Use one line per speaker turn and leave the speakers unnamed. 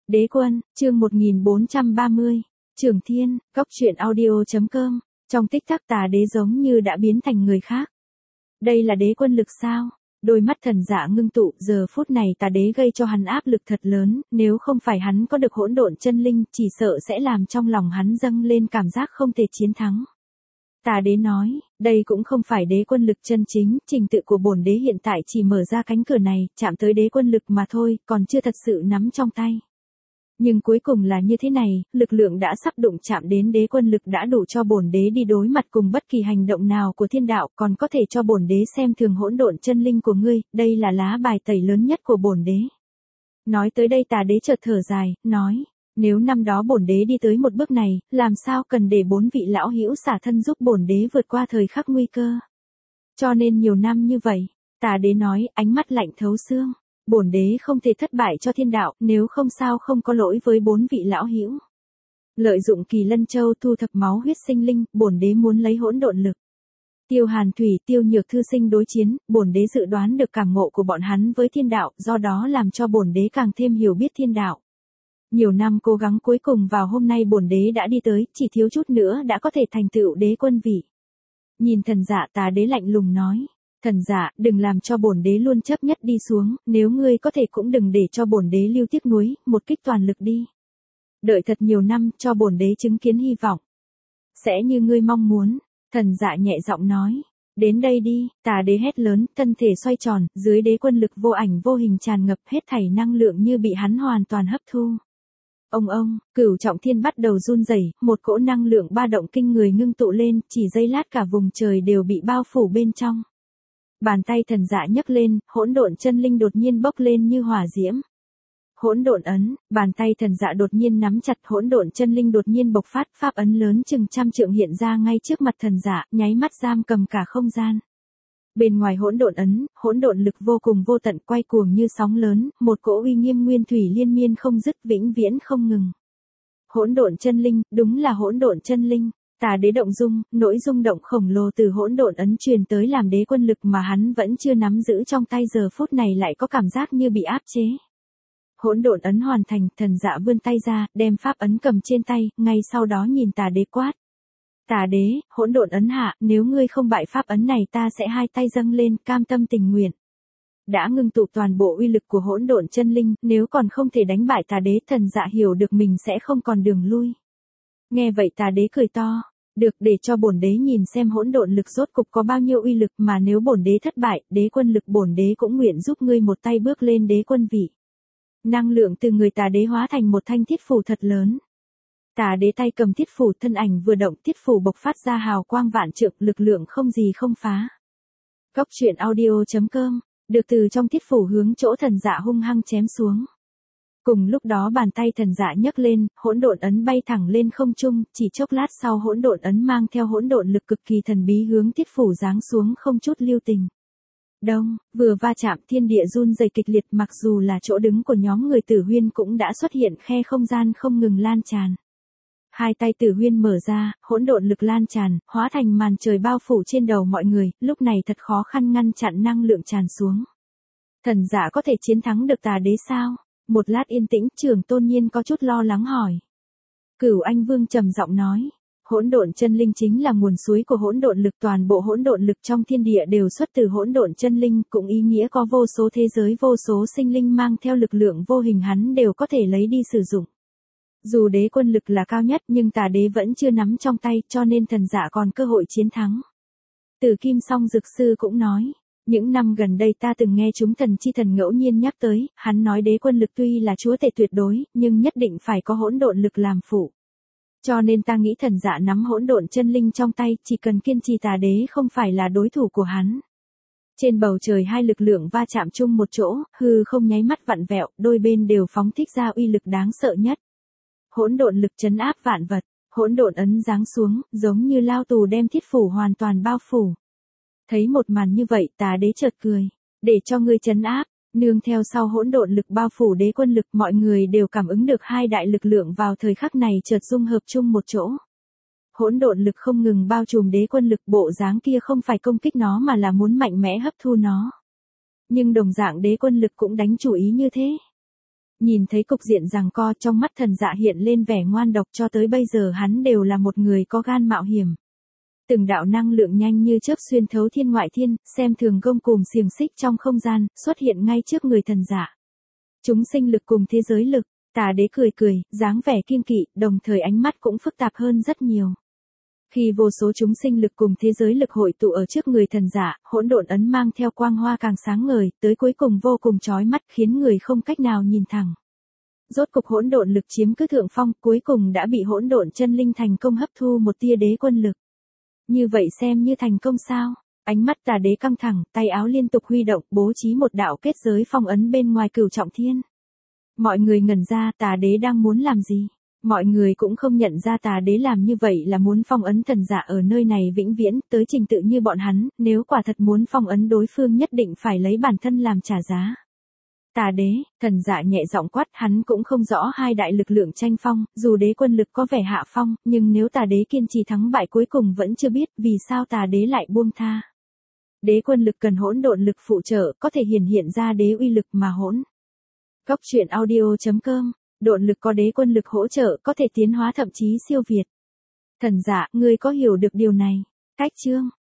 Đế quân, chương 1430, Trường Thiên, Cốc truyện audio.com, trong tích tắc tà đế giống như đã biến thành người khác. Đây là đế quân lực sao? Đôi mắt Thần Dạ ngưng tụ, giờ phút này tà đế gây cho hắn áp lực thật lớn, nếu không phải hắn có được hỗn độn chân linh, chỉ sợ sẽ làm trong lòng hắn dâng lên cảm giác không thể chiến thắng. Tà đế nói, đây cũng không phải đế quân lực chân chính, trình tự của bổn đế hiện tại chỉ mở ra cánh cửa này, chạm tới đế quân lực mà thôi, còn chưa thật sự nắm trong tay. Nhưng cuối cùng là như thế này, lực lượng đã sắp đụng chạm đến đế quân lực đã đủ cho bổn đế đi đối mặt cùng bất kỳ hành động nào của thiên đạo, còn có thể cho bổn đế xem thường hỗn độn chân linh của ngươi, đây là lá bài tẩy lớn nhất của bổn đế. Nói tới đây tà đế chợt thở dài, nói, nếu năm đó bổn đế đi tới một bước này, làm sao cần để 4 vị lão hữu xả thân giúp bổn đế vượt qua thời khắc nguy cơ. Cho nên nhiều năm như vậy, tà đế nói, ánh mắt lạnh thấu xương. Bổn đế không thể thất bại cho thiên đạo, nếu không sao không có lỗi với 4 vị lão hữu. Lợi dụng Kỳ Lân Châu thu thập máu huyết sinh linh, bổn đế muốn lấy hỗn độn lực. Tiêu Hàn Thủy, Tiêu Nhược Thư sinh đối chiến, bổn đế dự đoán được cảm ngộ của bọn hắn với thiên đạo, do đó làm cho bổn đế càng thêm hiểu biết thiên đạo. Nhiều năm cố gắng cuối cùng vào hôm nay bổn đế đã đi tới, chỉ thiếu chút nữa đã có thể thành tựu đế quân vị. Nhìn Thần Dạ, tà đế lạnh lùng nói. Thần Dạ, đừng làm cho bổn đế luôn chấp nhất đi xuống, nếu ngươi có thể cũng đừng để cho bổn đế lưu tiếc nuối, một kích toàn lực đi. Đợi thật nhiều năm, cho bổn đế chứng kiến hy vọng. Sẽ như ngươi mong muốn, Thần Dạ nhẹ giọng nói. Đến đây đi, tà đế hét lớn, thân thể xoay tròn, dưới đế quân lực vô ảnh vô hình tràn ngập, hết thảy năng lượng như bị hắn hoàn toàn hấp thu. Ông, Cửu Trọng Thiên bắt đầu run rẩy, một cỗ năng lượng ba động kinh người ngưng tụ lên, chỉ giây lát cả vùng trời đều bị bao phủ bên trong. Bàn tay Thần Dạ nhấc lên, hỗn độn chân linh đột nhiên bốc lên như hỏa diễm. Hỗn độn ấn, bàn tay Thần Dạ đột nhiên nắm chặt, hỗn độn chân linh đột nhiên bộc phát, pháp ấn lớn chừng 100 trượng hiện ra ngay trước mặt Thần Dạ, nháy mắt giam cầm cả không gian. Bên ngoài hỗn độn ấn, hỗn độn lực vô cùng vô tận quay cuồng như sóng lớn, một cỗ uy nghiêm nguyên thủy liên miên không dứt, vĩnh viễn không ngừng. Hỗn độn chân linh, đúng là hỗn độn chân linh. Tà đế động dung, nỗi rung động khổng lồ từ hỗn độn ấn truyền tới làm đế quân lực mà hắn vẫn chưa nắm giữ trong tay giờ phút này lại có cảm giác như bị áp chế. Hỗn độn ấn hoàn thành, Thần Dạ vươn tay ra, đem pháp ấn cầm trên tay, ngay sau đó nhìn tà đế quát. Tà đế, hỗn độn ấn hạ, nếu ngươi không bại pháp ấn này ta sẽ hai tay dâng lên, cam tâm tình nguyện. Đã ngưng tụ toàn bộ uy lực của hỗn độn chân linh, nếu còn không thể đánh bại tà đế, Thần Dạ hiểu được mình sẽ không còn đường lui. Nghe vậy tà đế cười to. Được, để cho bổn đế nhìn xem hỗn độn lực rốt cục có bao nhiêu uy lực, mà nếu bổn đế thất bại, đế quân lực bổn đế cũng nguyện giúp ngươi một tay bước lên đế quân vị. Năng lượng từ người tà đế hóa thành một thanh thiết phù thật lớn. Tà đế tay cầm thiết phù, thân ảnh vừa động, thiết phù bộc phát ra hào quang vạn trượng, lực lượng không gì không phá. Cốc truyện audio.com, được từ trong thiết phù hướng chỗ Thần Dạ hung hăng chém xuống. Cùng lúc đó bàn tay Thần Dạ nhấc lên, hỗn độn ấn bay thẳng lên không trung, chỉ chốc lát sau hỗn độn ấn mang theo hỗn độn lực cực kỳ thần bí hướng thiết phủ giáng xuống không chút lưu tình. Đông, vừa va chạm thiên địa run rẩy kịch liệt, mặc dù là chỗ đứng của nhóm người Tử Huyên cũng đã xuất hiện khe không gian không ngừng lan tràn. Hai tay Tử Huyên mở ra, hỗn độn lực lan tràn, hóa thành màn trời bao phủ trên đầu mọi người, lúc này thật khó khăn ngăn chặn năng lượng tràn xuống. Thần Dạ có thể chiến thắng được tà đế sao? Một lát yên tĩnh, Trường Tôn Nhiên có chút lo lắng hỏi. Cửu Anh Vương trầm giọng nói, hỗn độn chân linh chính là nguồn suối của hỗn độn lực, toàn bộ hỗn độn lực trong thiên địa đều xuất từ hỗn độn chân linh, cũng ý nghĩa có vô số thế giới, vô số sinh linh mang theo lực lượng vô hình hắn đều có thể lấy đi sử dụng. Dù đế quân lực là cao nhất nhưng tà đế vẫn chưa nắm trong tay, cho nên Thần Dạ còn cơ hội chiến thắng. Tử Kim Song Dược Sư cũng nói. Những năm gần đây ta từng nghe chúng thần chi thần ngẫu nhiên nhắc tới, hắn nói đế quân lực tuy là chúa tể tuyệt đối, nhưng nhất định phải có hỗn độn lực làm phụ. Cho nên ta nghĩ Thần Dạ nắm hỗn độn chân linh trong tay, chỉ cần kiên trì tà đế không phải là đối thủ của hắn. Trên bầu trời hai lực lượng va chạm chung một chỗ, hư không nháy mắt vặn vẹo, đôi bên đều phóng thích ra uy lực đáng sợ nhất. Hỗn độn lực trấn áp vạn vật, hỗn độn ấn giáng xuống, giống như lao tù đem thiết phủ hoàn toàn bao phủ. Thấy một màn như vậy tà đế chợt cười, để cho ngươi trấn áp, nương theo sau hỗn độn lực bao phủ đế quân lực, mọi người đều cảm ứng được hai đại lực lượng vào thời khắc này chợt dung hợp chung một chỗ. Hỗn độn lực không ngừng bao trùm đế quân lực, bộ dáng kia không phải công kích nó mà là muốn mạnh mẽ hấp thu nó. Nhưng đồng dạng đế quân lực cũng đánh chủ ý như thế. Nhìn thấy cục diện giằng co trong mắt Thần Dạ hiện lên vẻ ngoan độc, cho tới bây giờ hắn đều là một người có gan mạo hiểm. Từng đạo năng lượng nhanh như chớp xuyên thấu thiên ngoại thiên, xem thường gông cùm xiềng xích trong không gian, xuất hiện ngay trước người Thần Dạ. Chúng sinh lực cùng thế giới lực, Tà Đế cười cười, dáng vẻ kiêng kỵ, đồng thời ánh mắt cũng phức tạp hơn rất nhiều. Khi vô số chúng sinh lực cùng thế giới lực hội tụ ở trước người Thần Dạ, hỗn độn ấn mang theo quang hoa càng sáng ngời, tới cuối cùng vô cùng chói mắt, khiến người không cách nào nhìn thẳng. Rốt cục hỗn độn lực chiếm cứ thượng phong, cuối cùng đã bị hỗn độn chân linh thành công hấp thu một tia đế quân lực. Như vậy xem như thành công sao? Ánh mắt Tà Đế căng thẳng, tay áo liên tục huy động, bố trí một đạo kết giới phong ấn bên ngoài Cửu Trọng Thiên. Mọi người ngẩn ra, Tà Đế đang muốn làm gì? Mọi người cũng không nhận ra Tà Đế làm như vậy là muốn phong ấn Thần Dạ ở nơi này vĩnh viễn, tới trình tự như bọn hắn, nếu quả thật muốn phong ấn đối phương nhất định phải lấy bản thân làm trả giá. Tà Đế, Thần Dạ nhẹ giọng quát, hắn cũng không rõ hai đại lực lượng tranh phong, dù đế quân lực có vẻ hạ phong, nhưng nếu Tà Đế kiên trì thắng bại cuối cùng vẫn chưa biết vì sao Tà Đế lại buông tha. Đế quân lực cần hỗn độn lực phụ trợ, có thể hiện ra đế uy lực mà hỗn. Góc truyện audio.com, độn lực có đế quân lực hỗ trợ, có thể tiến hóa thậm chí siêu việt. Thần Dạ, ngươi có hiểu được điều này? Cách chương